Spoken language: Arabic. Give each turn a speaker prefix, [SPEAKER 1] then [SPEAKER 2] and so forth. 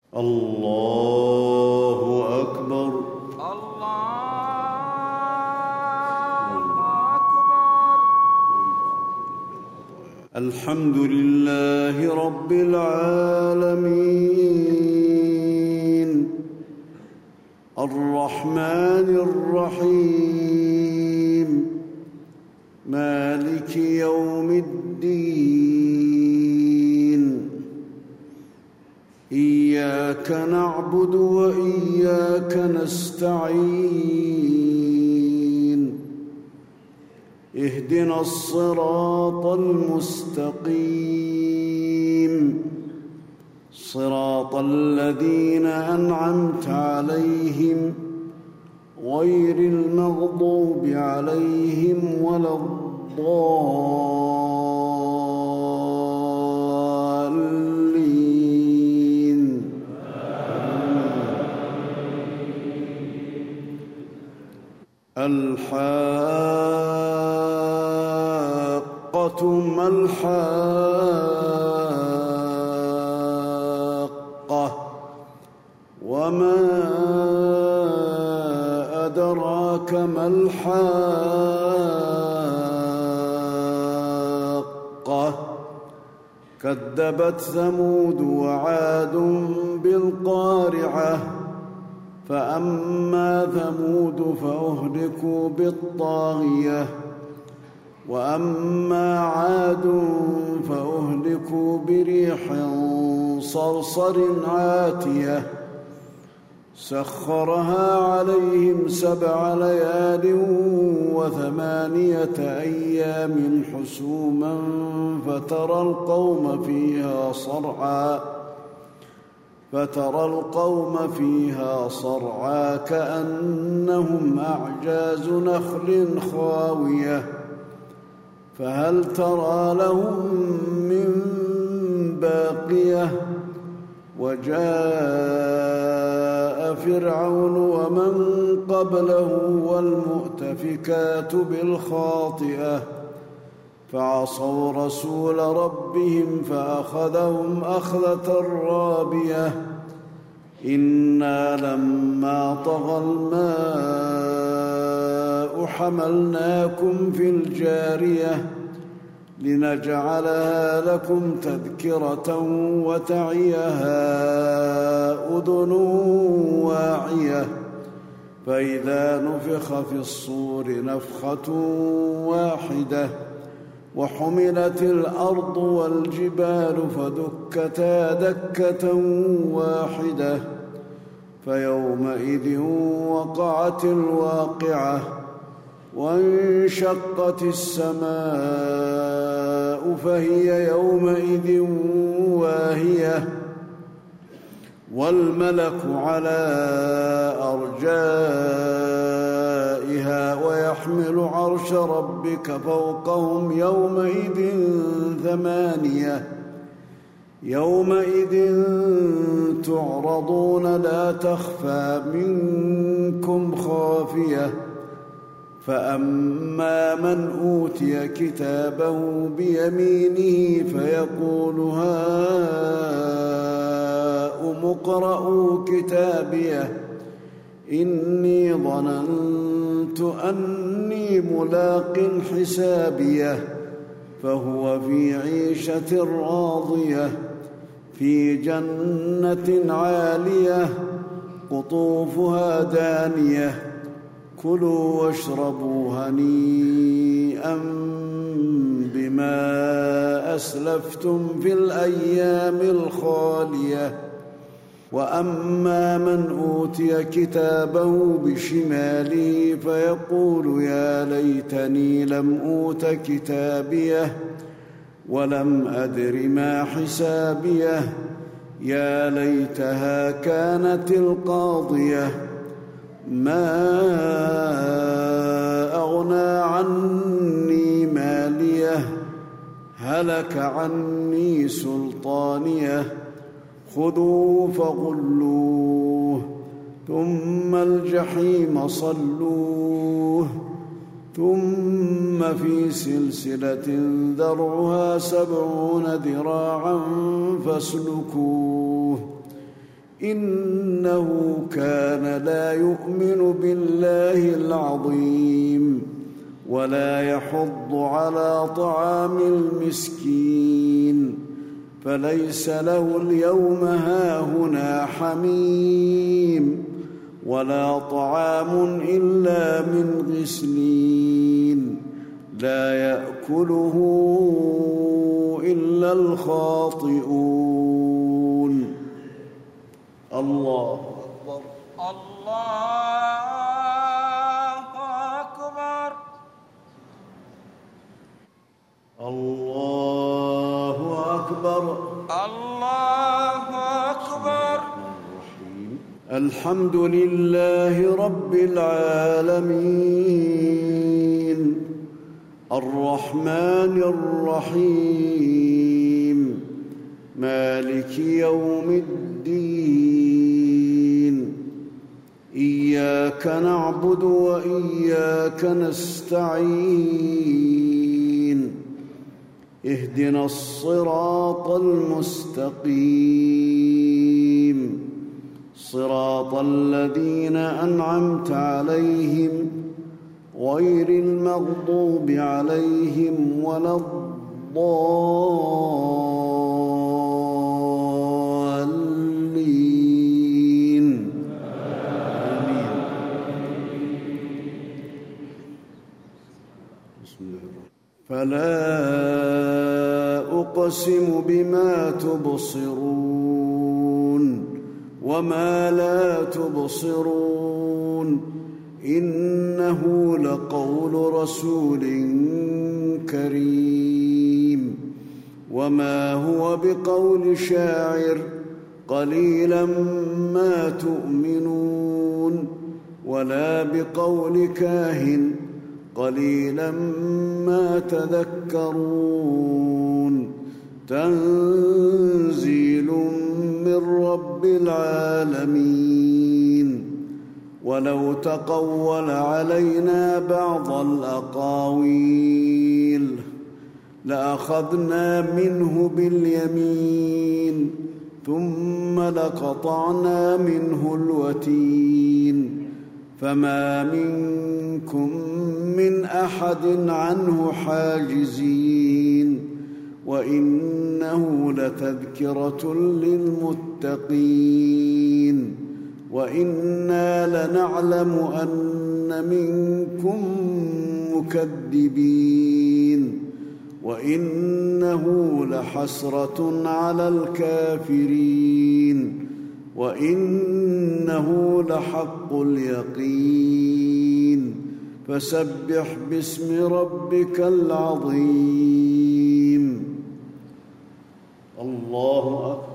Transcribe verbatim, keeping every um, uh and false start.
[SPEAKER 1] الله أكبر.
[SPEAKER 2] الله أكبر.
[SPEAKER 1] الحمد لله رب العالمين الرحمن الرحيم مالك يوم الدين إياك نعبد وإياك نستعين اهدنا الصراط المستقيم صراط الذين أنعمت عليهم غير المغضوب عليهم ولا الضالين. الحاقة ما الحاقة وما أدراك ما الحاقة كذبت ثمود وعاد بالقارعة فأما ثمود فأهلكوا بالطاغية وأما عاد فأهلكوا بريح صرصر عاتية سخرها عليهم سبع ليال وثمانية أيام حسوما فترى القوم فيها صرعا فترى القوم فيها صرعا كأنهم أعجاز نخل خاوية فهل ترى لهم من باقية وجاء فرعون ومن قبله والمؤتفكات بالخاطئة فعصوا رسول ربهم فأخذهم أخذة رابية إنا لما طغى الماء حملناكم في الجارية لنجعلها لكم تذكرة وتعيها أذن واعية فإذا نفخ في الصور نفخة واحدة وحملت الأرض والجبال فدكتا دكة واحدة فيومئذ وقعت الواقعة وانشقت السماء فهي يومئذ واهية والملك على أرجائها ويحمل عرش ربك فوقهم يومئذ ثمانية يومئذ تعرضون لا تخفى منكم خافية فأما من أوتي كتابه بيمينه فيقول هاؤم اقرءوا كتابيه إني ظننت أني ملاق حسابيه فهو في عيشة راضية في جنة عالية قطوفها دانية كلوا واشربوا هنيئا بما أسلفتم في الأيام الخالية وأما من أوتي كتابه بشماله فيقول يا ليتني لم أوت كتابيه ولم أدر ما حسابيه يا ليتها كانت القاضية ما أغنى عني ماليه هلك عني سلطانيه خذوه فغلوه ثم الجحيم صلوه ثم في سلسلة ذرعها سبعون ذراعا فاسلكوه إنه كان لا يؤمن بالله العظيم ولا يحض على طعام المسكين فليس له اليوم هاهنا حميم ولا طعام إلا من غسلين لا يأكله إلا الخاطئون. الله أكبر.
[SPEAKER 2] الله أكبر.
[SPEAKER 1] الله أكبر.
[SPEAKER 2] الله أكبر.
[SPEAKER 1] الحمد لله رب العالمين الرحمن الرحيم مالك يوم الدين إياك نعبد وإياك نستعين اهدنا الصراط المستقيم صراط الذين أنعمت عليهم غير المغضوب عليهم ولا الضالين آمين. بسم الله الرحمن الرحيم. فلا أقسم بما تبصرون وما لا تبصرون إنه لقول رسول كريم وما هو بقول شاعر قليلا ما تؤمنون ولا بقول كاهن قليلا ما تذكرون تنزيل من رب العالمين ولو تقول علينا بعض الأقاويل لأخذنا منه باليمين ثم لقطعنا منه الوتين فما منكم من أحد عنه حاجزين وإنه لتذكرة للمتقين وإنا لنعلم أن منكم مكذبين وإنه لحسرة على الكافرين وإنه لحق اليقين فسبح باسم ربك العظيم. الله أكبر.